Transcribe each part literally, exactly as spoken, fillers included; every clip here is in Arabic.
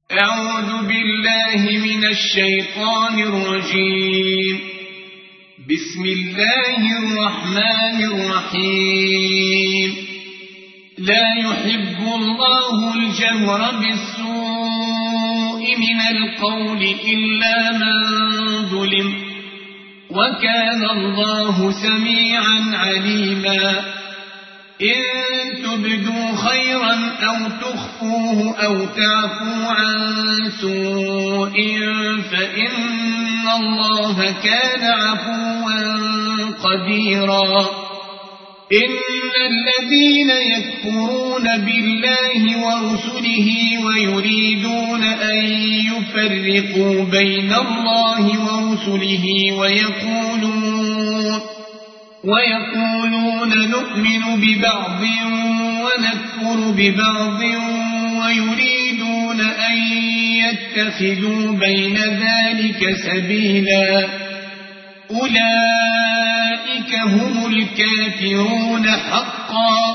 أعوذ بالله من الشيطان الرجيم. بسم الله الرحمن الرحيم. لا يحب الله الجهر بالسوء من القول إلا من ظلم، وكان الله سميعا عليما. إن تبدوا خيرا أو تخفوه أو تعفوا عن سوء فإن الله كان عفوا قديرا. إن الذين يكفرون بالله ورسله ويريدون أن يفرقوا بين الله ورسله ويقولون ويقولون نؤمن ببعض ونكفر ببعض ويريدون أن يتخذوا بين ذلك سبيلا، أولئك هم الكافرون حقا،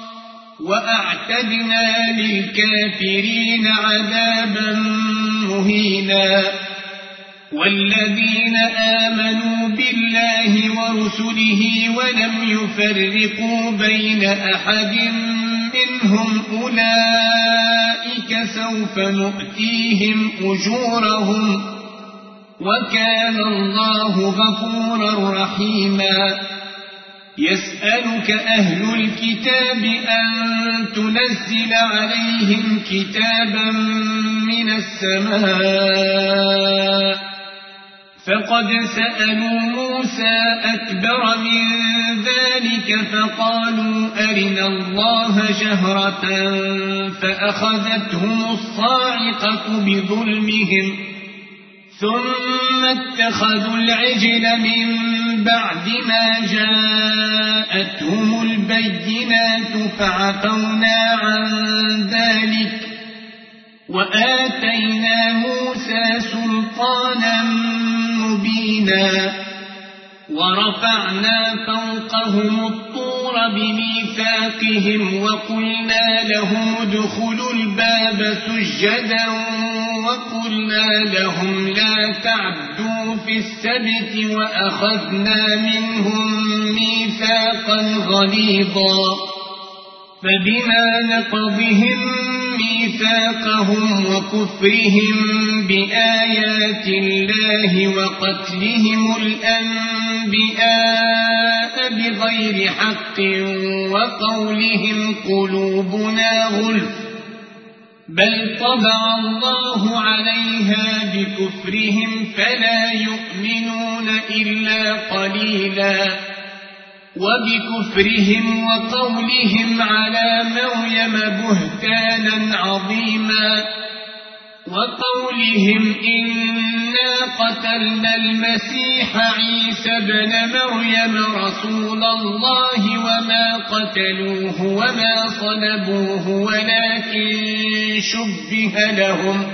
وأعتدنا للكافرين عذابا مهينا. والذين آمنوا بالله ورسله ولم يفرقوا بين أحد منهم أولئك سوف نؤتيهم أجورهم، وكان الله غفورا رحيما. يسألك أهل الكتاب أن تنزل عليهم كتابا من السماء، فقد سألوا موسى أكبر من ذلك فقالوا أرنا الله جهرة فأخذتهم الصاعقة بظلمهم، ثم اتخذوا العجل من بعد ما جاءتهم البينات فعفونا عن ذلك وآتينا موسى سلطانا مبينا. ورفعنا فوقهم الطور بميثاقهم وقلنا لهم ادخلوا الباب سجدا وقلنا لهم لا تعدوا في السبت وأخذنا منهم ميثاقا غليظا. فبما نقضهم ميثاقهم وكفرهم بآيات الله وقتلهم الأنبياء بغير حق وقولهم قلوبنا غلف، بل طبع الله عليها بكفرهم فلا يؤمنون إلا قليلا. وبكفرهم وقولهم على مريم بهتانا عظيما، وقولهم إنا قتلنا المسيح عيسى ابن مريم رسول الله وما قتلوه وما صلبوه ولكن شبه لهم،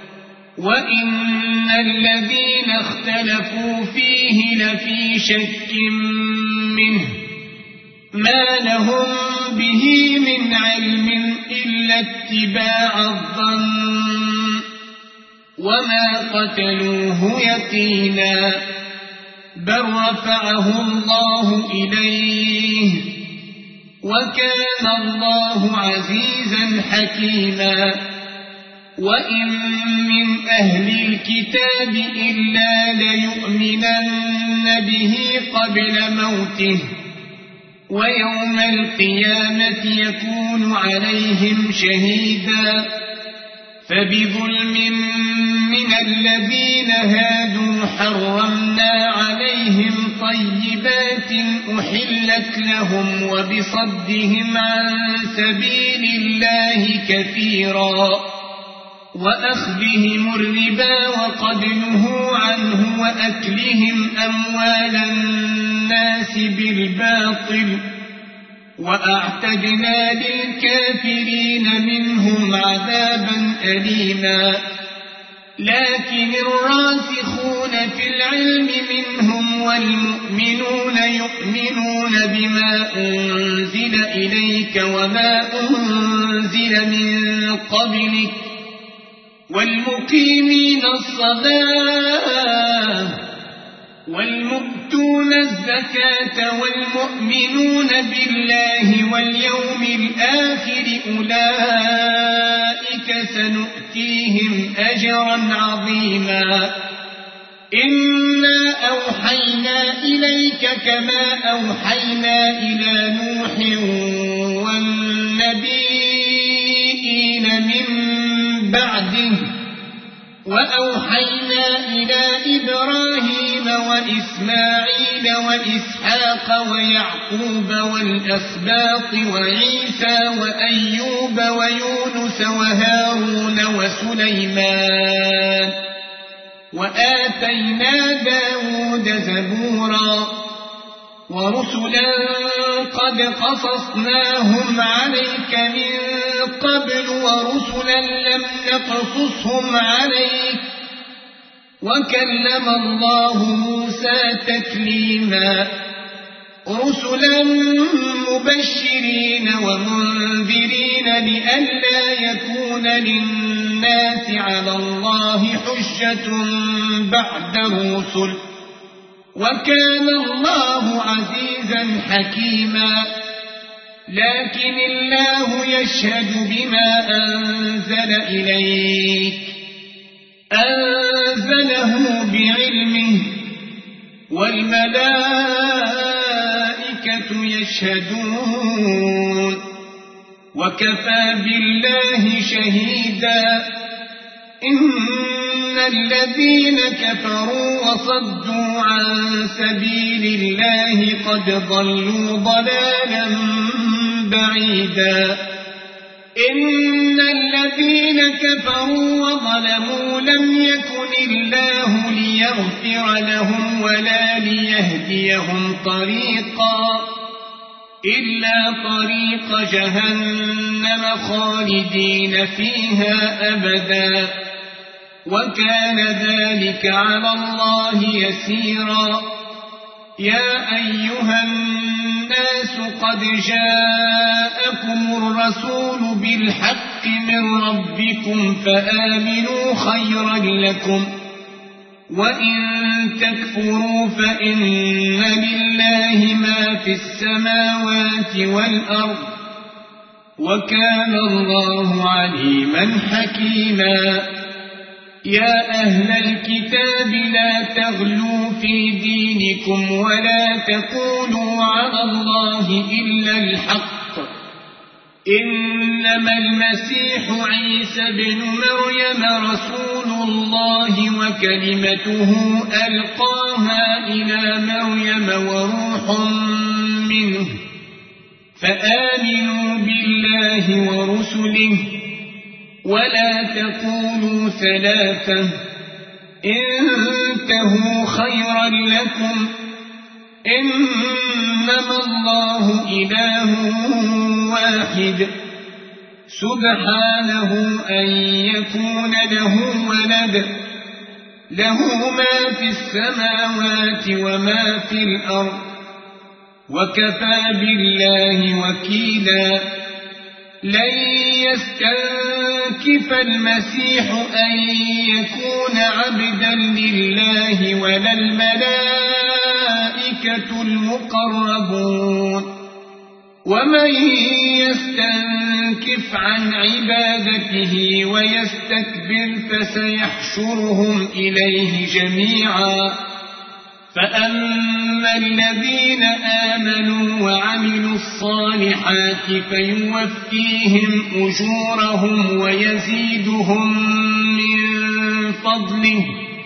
وإن الذين اختلفوا فيه لفي شك منه، ما لهم به من علم إلا اتباع الظن، وما قتلوه يقينا، بل رفعه الله إليه، وكان الله عزيزا حكيما. وإن من أهل الكتاب إلا ليؤمنن به قبل موته، ويوم القيامة يكون عليهم شهيدا. فبظلم من الذين هادوا حرمنا عليهم طيبات أحلت لهم وبصدهم عن سبيل الله كثيرا، وأخذهم الربا وقد نهوا عنه وأكلهم أموال الناس بالباطل، وأعتدنا للكافرين منهم عذابا أليما. لكن الراسخون في العلم منهم والمؤمنون يؤمنون بما أنزل إليك وما أنزل من قبلك والمقيمين الصلاة والمؤتون الزكاة والمؤمنون بالله واليوم الآخر أولئك سنؤتيهم أجرا عظيما إنا أوحينا إليك كما أوحينا إلى نوح والنبيين من بعده وأوحينا إلى إبراهيم وإسماعيل وإسحاق ويعقوب والأسباط وعيسى وأيوب ويونس وهارون وسليمان وآتينا داود زبورا ورسلا قد قصصناهم عليك من قبل ورسلا لم نقصصهم عليك وكلم الله موسى تكليما رسلا مبشرين ومنذرين لئلا يكون للناس على الله حجة بعد الرسل وكان الله عزيزا حكيما لكن الله يشهد بما أنزل إليك أنزله بعلمه والملائكة يشهدون وكفى بالله شهيدا إن الذين كفروا وصدوا عن سبيل الله قد ضلوا ضلالا بعيدا إن الذين كفروا وظلموا لم يكن الله ليغفر لهم ولا ليهديهم طريقا إلا طريق جهنم خالدين فيها أبدا وكان ذلك على الله يسيرا يا أيها الناس قد جاءكم الرسول بالحق من ربكم فآمنوا خيرا لكم وإن تكفروا فإن لله ما في السماوات والأرض وكان الله عليما حكيما يا أهل الكتاب لا تغلوا في دينكم ولا تقولوا على الله إلا الحق إنما المسيح عيسى بن مريم رسول الله وكلمته ألقاها إلى مريم وروح منه فآمنوا بالله ورسله ولا تقولوا ثلاثة انتهوا خيرا لكم إنما الله إله واحد سبحانه أن يكون له ولد له ما في السماوات وما في الأرض وكفى بالله وكيلا لن يستنكف المسيح أن يكون عبدا لله ولا الملائكة المقربون ومن يستنكف عن عبادته ويستكبر فسيحشرهم إليه جميعا فأما الذين آمنوا وعملوا الصالحات فيوفيهم أجورهم ويزيدهم من فضله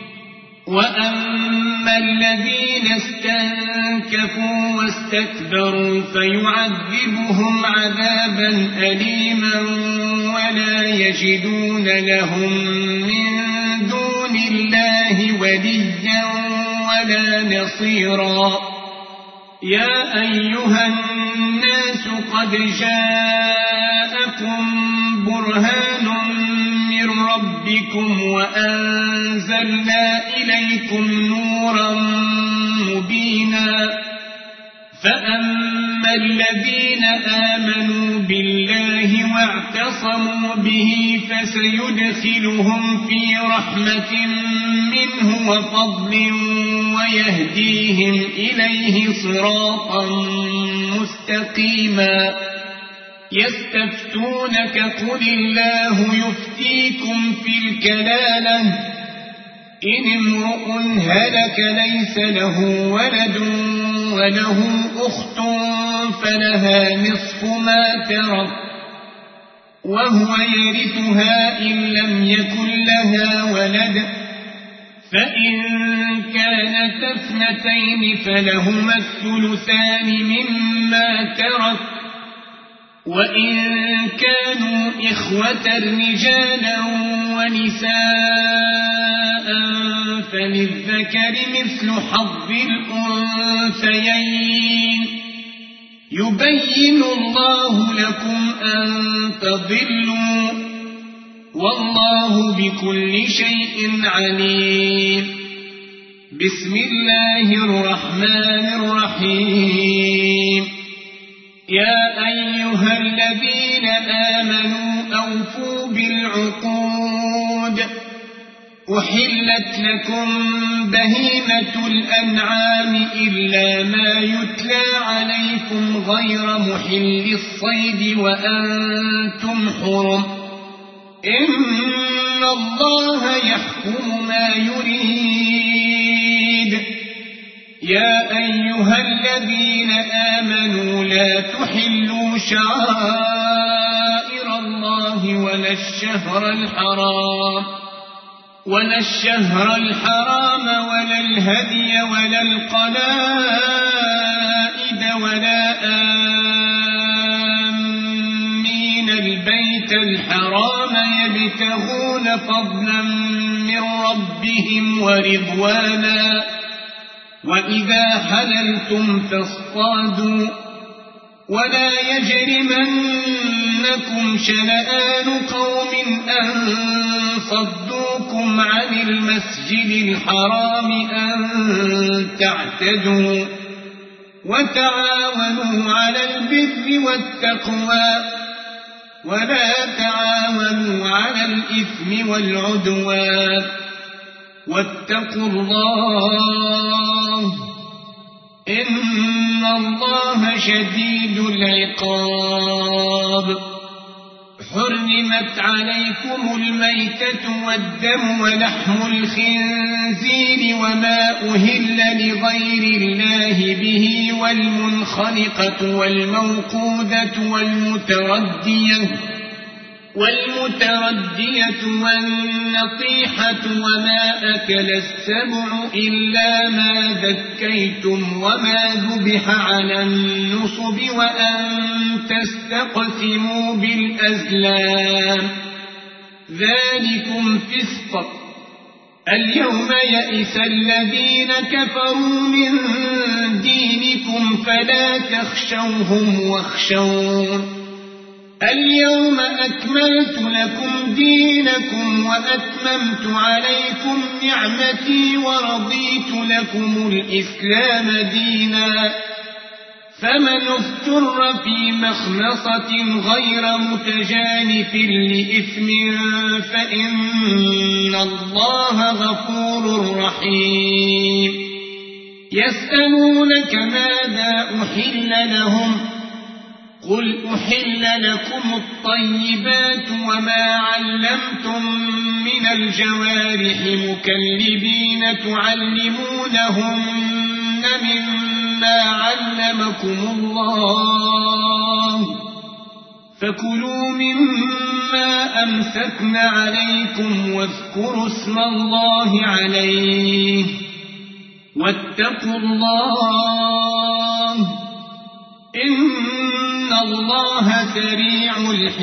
وأما الذين استنكفوا واستكبروا فيعذبهم عذابا أليما ولا يجدون لهم من دون الله وليا ولا نصيرا يا أيها الناس قد جاءكم برهان من ربكم وأنزلنا إليكم نورا مبينا فأما أما الذين آمنوا بالله واعتصموا به فسيدخلهم في رحمة منه وفضل ويهديهم إليه صراطا مستقيما يستفتونك قل الله يفتيكم في الكلالة إن امرؤ هلك ليس له ولد وله أخت فلها نصف ما ترك وهو يرثها إن لم يكن لها ولد فإن كانت اثنتين فلهما الثلثان مما ترك وإن كانوا إخوة رجالا ونساء فللذكر مثل حظ الأنثيين يبين الله لكم أن تضلوا والله بكل شيء عليم. بسم الله الرحمن الرحيم. يا أيها الذين آمنوا أوفوا بالعقود أحلت لكم بهيمة الأنعام إلا ما يتلى عليكم غير محل الصيد وأنتم حرم إن الله يحكم ما يريد. يا أيها الذين آمنوا لا تحلوا شعائر الله ولا الشهر الحرام ولا الشهر الحرام ولا الهدي ولا القلائد ولا آمين البيت الحرام يبتغون فضلا من ربهم ورضوانا وإذا حللتم فاصطادوا ولا يجرمنكم شنآن قوم أن صدوكم عن المسجد الحرام أن تعتدوا وتعاونوا على البر والتقوى ولا تعاونوا على الإثم والعدوان واتقوا الله إن الله شديد العقاب. حرمت عليكم الميتة والدم ولحم الخنزير وما أهل لغير الله به والمنخنقة والموقودة والمتردية والمتردية والنطيحة وما أكل السبع إلا ما ذكيتم وما ذبح على النصب وأن تستقسموا بالأزلام ذلكم فسق. اليوم يئس الذين كفروا من دينكم فلا تخشوهم واخشون اليوم أكملت لكم دينكم وأتممت عليكم نعمتي ورضيت لكم الإسلام دينا فمن اضطر في مخلصة غير متجانف لإثم فإن الله غفور رحيم. يسألونك ماذا أحل لهم قل أحل لكم الطيبات وما علمتم من الجوارح مكلبين تعلمونهن مما علمكم الله فكلوا مما أمسكن عليكم واذكروا اسم الله عليه واتقوا الله إن الله سريع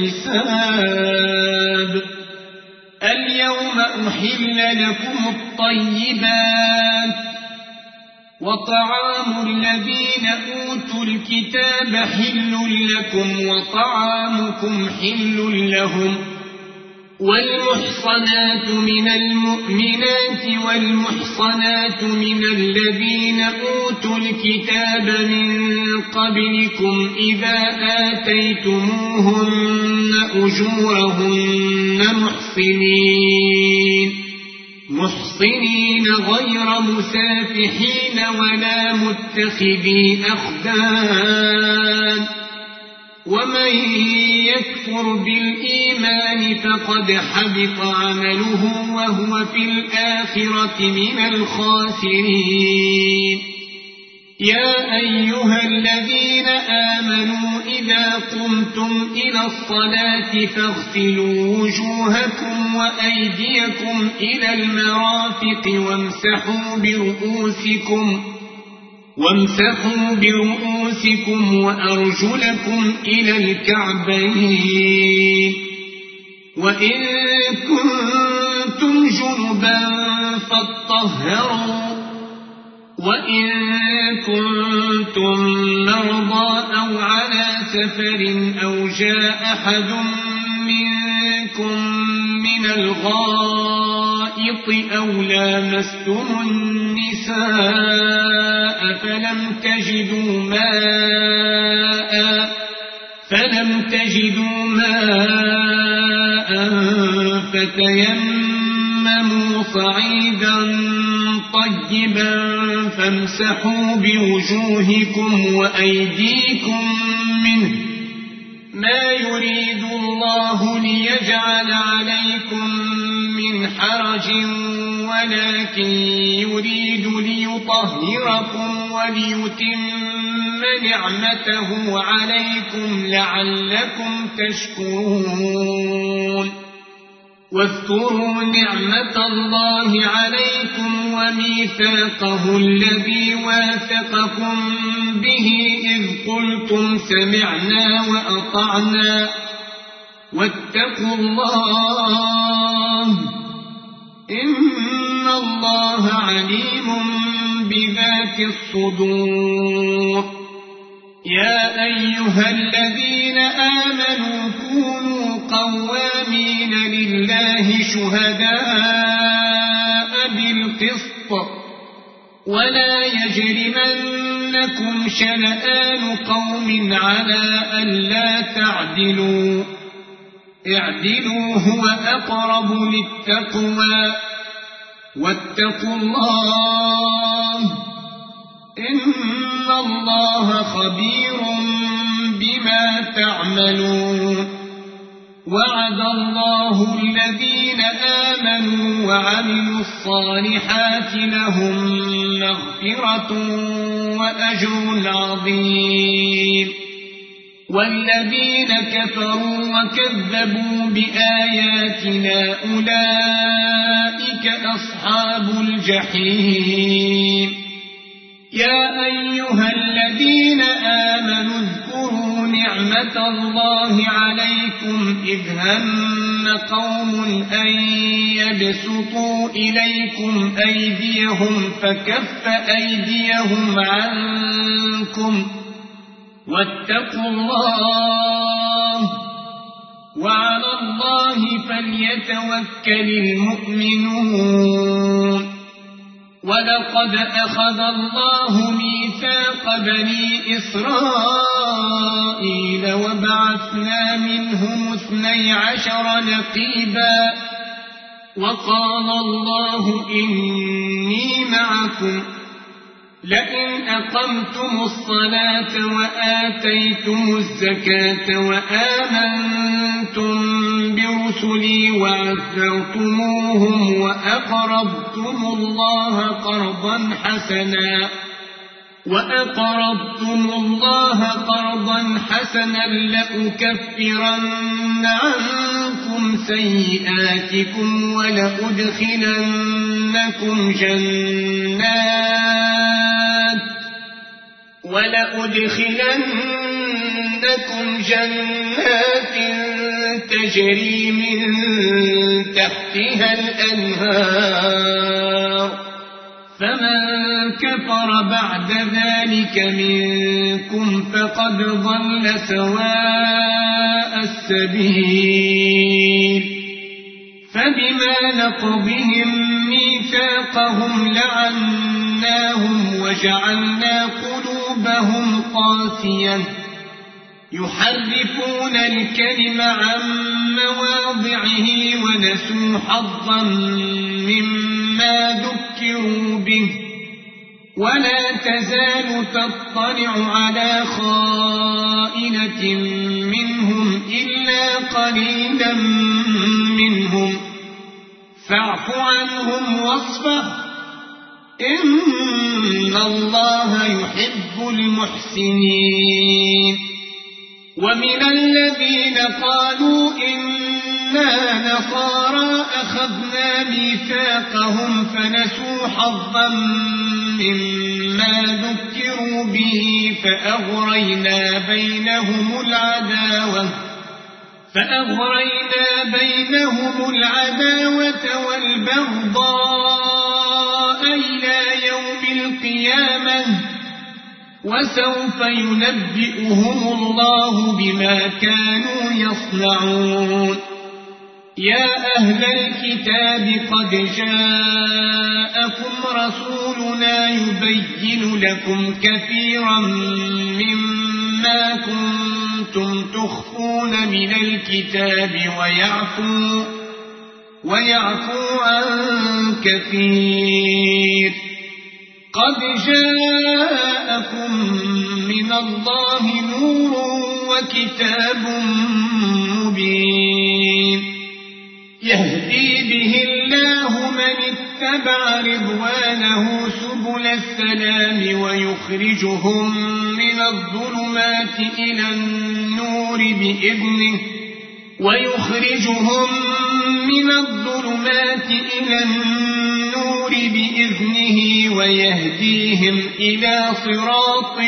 الحساب. اليوم أحل لكم الطيبات وطعام الذين أوتوا الكتاب حل لكم وطعامكم حل لهم والمحصنات من المؤمنات والمحصنات من الذين أوتوا الكتاب من قبلكم إذا آتيتموهن أجورهن محصنين محصنين غير مسافحين ولا متخذي أخدان ومن يكفر بالإيمان فقد حبط عمله وهو في الآخرة من الخاسرين يا أيها الذين آمنوا إذا قمتم إلى الصلاة فاغسلوا وجوهكم وأيديكم إلى المرافق وامسحوا برؤوسكم وامسحوا برؤوسكم وأرجلكم إلى الكعبين وإن كنتم جنبا فاطهروا وإن كنتم مرضى أو على سفر أو جاء أحد منكم من الغائط أو لامستم النساء فلم تجدوا ماء فلم تجدوا ماء فتيمموا صعيدا طيبا فامسحوا بوجوهكم وأيديكم منه ما يريد الله ليجعل عليكم من حرج ولكن يريد ليطهركم وليتم نعمته عليكم لعلكم تشكرون واذكروا نعمة الله عليكم وميثاقه الذي واثقكم به إذ قلتم سمعنا وأطعنا واتقوا الله إن الله عليم بذات الصدور يا أيها الذين آمنوا كونوا قوامين لله شهداء بالقسط ولا يجرمنكم شنآن قوم على ألا تعدلوا اعدلوا هو أقرب للتقوى واتقوا الله إن الله خبير بما تعملون وعد الله الذين آمنوا وعملوا الصالحات لهم مغفرة وأجر عظيم والذين كفروا وكذبوا بآياتنا أولئك أصحاب الجحيم يا أيها الذين آمنوا اذكروا نعمة الله عليكم إذ هم قوم أن يبسطوا إليكم أيديهم فكف أيديهم عنكم واتقوا الله وعلى الله فليتوكل المؤمنون ولقد أخذ الله ميثاق بني إسرائيل وبعثنا منهم اثني عشر نقيبا وقال الله إني معكم لئن أقمتم الصلاة وآتيتم الزكاة وآمنتم برسلي وعزرتموهم وأقرضتم الله قرضا حسنا وأقرضتم الله قرضا حسنا لأكفرن عنكم سيئاتكم ولأدخلنكم جنات ولأدخلنكم جنات تجري من تحتها الأنهار فمن كفر بعد ذلك منكم فقد ضل سواء السبيل فبما نقضهم ميثاقهم لعناهم وجعلنا قلوبهم قاسية يحرفون الكلم عن مواضعه ونسوا حظا مما ذكروا به ولا تزال تطلع على خائنة منهم إلا قليلا منهم فاعف عنهم واصفح إن الله يحب المحسنين. ومن الذين قالوا إنا نصارى أخذنا ميثاقهم فنسوا حظا مما ذكروا به فأغرينا بينهم العداوة فأغرينا بينهم العداوة والبغضاء إلى يوم القيامة وسوف ينبئهم الله بما كانوا يصنعون. يا أهل الكتاب قد جاءكم رسولنا يبين لكم كثيرا مما كنتم تخفون من الكتاب ويعفو, ويعفو عن كثير. قد جاءكم من الله نور وكتاب مبين يهدي به الله من اتبع رضوانه سبل السلام ويخرجهم من الظلمات إلى النور بإذنه ويخرجهم من الظلمات إلى النور بإذنه ويهديهم إلى صراط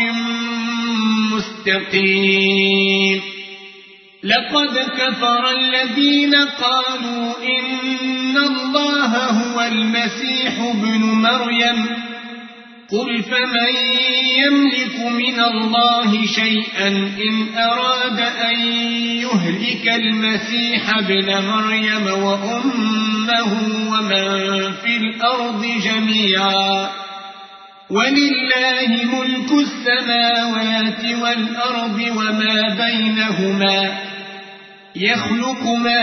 مستقيم. لقد كفر الذين قالوا إن الله هو المسيح ابن مريم قل فمن يملك من الله شيئا إن أراد أن يهلك المسيح ابن مريم وأمه ومن في الأرض جميعا ولله ملك السماوات والأرض وما بينهما يخلق ما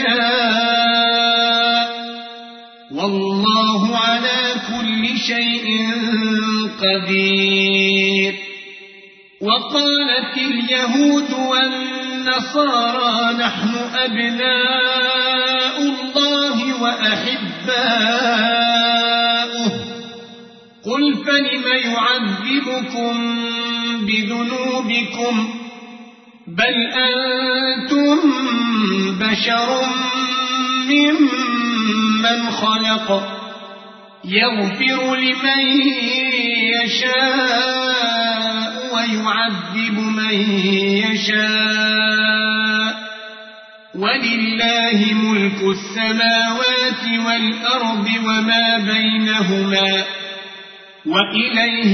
يشاء والله على كل شيء قدير. وقالت اليهود والنصارى نحن أبناء الله وأحباؤه قل فلم يعذبكم بذنوبكم بل أنتم بشر ممن خلق يغفر لمن يشاء ويعذب من يشاء ولله ملك السماوات والأرض وما بينهما وإليه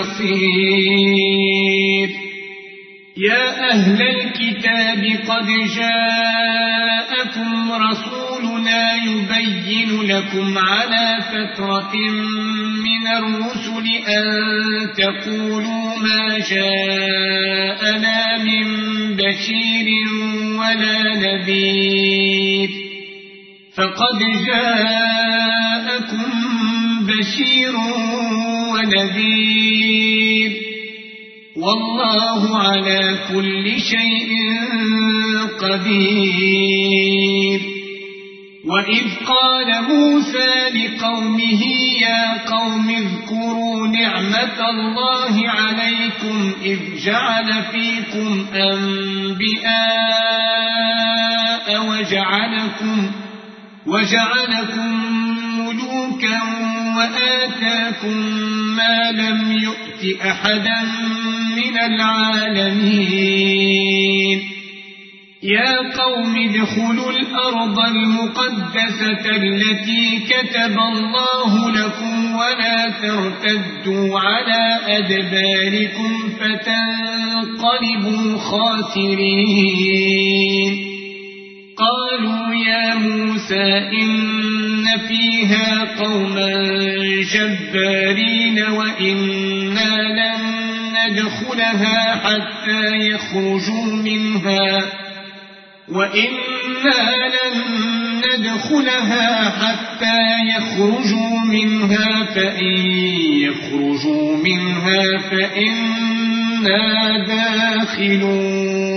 المصير. يا أهل الكتاب قد جاءكم رسولنا يبين لكم على فترة من الرسل أن تقولوا ما جاءنا من بشير ولا نذير فقد جاءكم بشير ونذير والله على كل شيء قدير. وإذ قال موسى لقومه يا قوم اذكروا نعمة الله عليكم إذ جعل فيكم أنبياء وجعلكم, وجعلكم ملوكا وآتاكم ما لم يؤت أحدا من العالمين. يا قوم ادخلوا الأرض المقدسة التي كتب الله لكم ولا ترتدوا على أدباركم فتنقلبوا خاسرين. قالوا يا موسى إن فيها قوما جبارين وإنا لن ندخلها حتى يخرجوا منها وإنا لن ندخلها حتى يخرجوا منها فإن يخرجوا منها فإنا داخلون